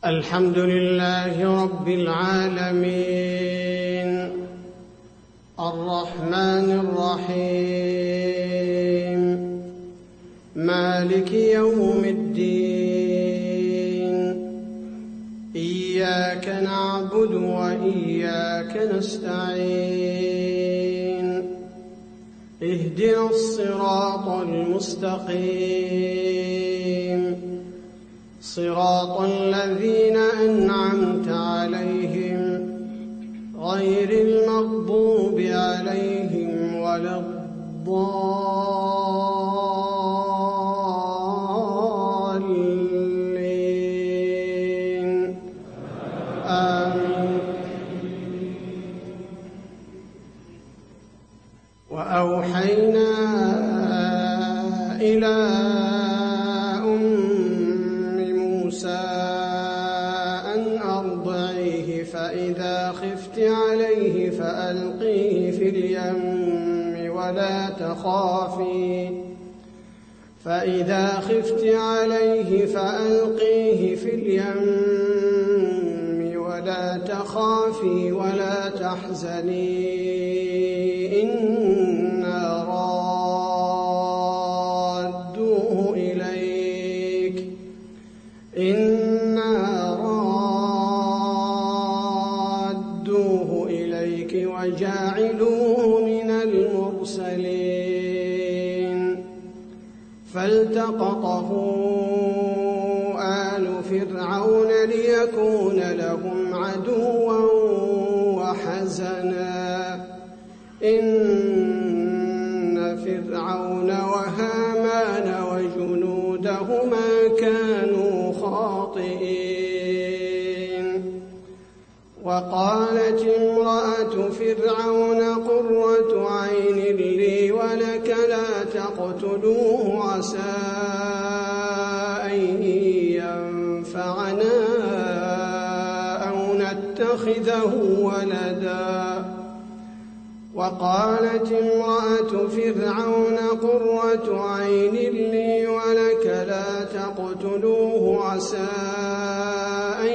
الحمد لله رب العالمين الرحمن الرحيم مالك يوم الدين إياك نعبد وإياك نستعين اهدنا الصراط المستقيم صراط الذين أنعمت عليهم غير المغضوب عليهم ولا الضالين آمين. وأوحينا إلى أن أرضعيه فإذا خفت عليه فألقيه في اليم ولا تخافي ولا تحزني إنا رادوه إليك وجاعلوه من المرسلين فالتقطه آل فرعون ليكون لهم عدوا وحزنا إن فرعون وهامان وجنودهما كانوا خاطئين. وقالت امرأة فرعون قرة عين لي ولك لا تقتلوه عسى أن ينفعنا أو نتخذه ولدا. وقالت امرأة فرعون قرة عين لي ولك لا تقتلوه عسى أن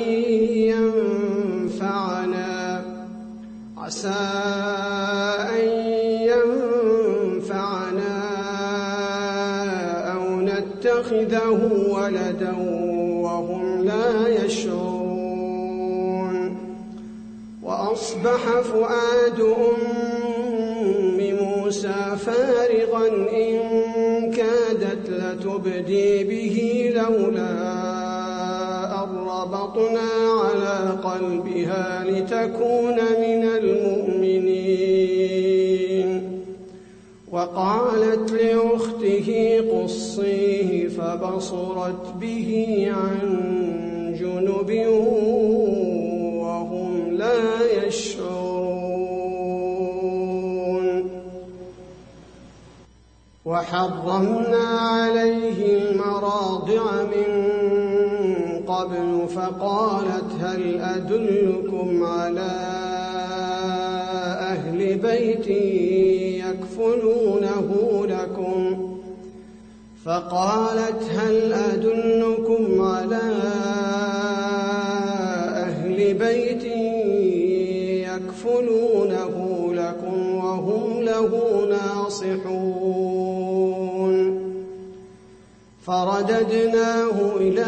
ينفعنا أو نتخذه ولدا وهم لا يشعرون. وأصبح فؤاد أم موسى فارغا إن كادت لتبدي به لولا أن ربطنا على قلبها لتكون من المؤمنين. وقالت لأخته قصيه فبصرت به عن جنب وهم لا يشعرون. وحرمنا عليه المراضع من قبل فقالت هل أدلكم على أهل بيت يكفلونه لكم وهم له ناصحون. فرددناه إلى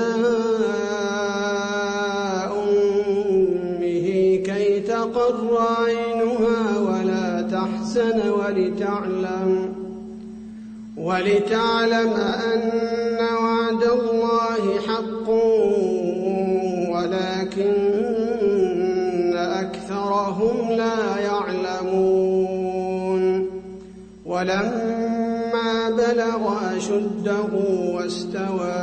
أمه كي تقر عينها ولا تحزن ولتعلم أن وعد الله حق ولكن أكثرهم لا يعلمون. ولما بلغ أشده واستوى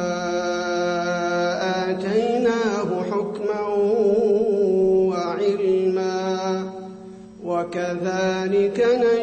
آتيناه حكما وعلما وكذلك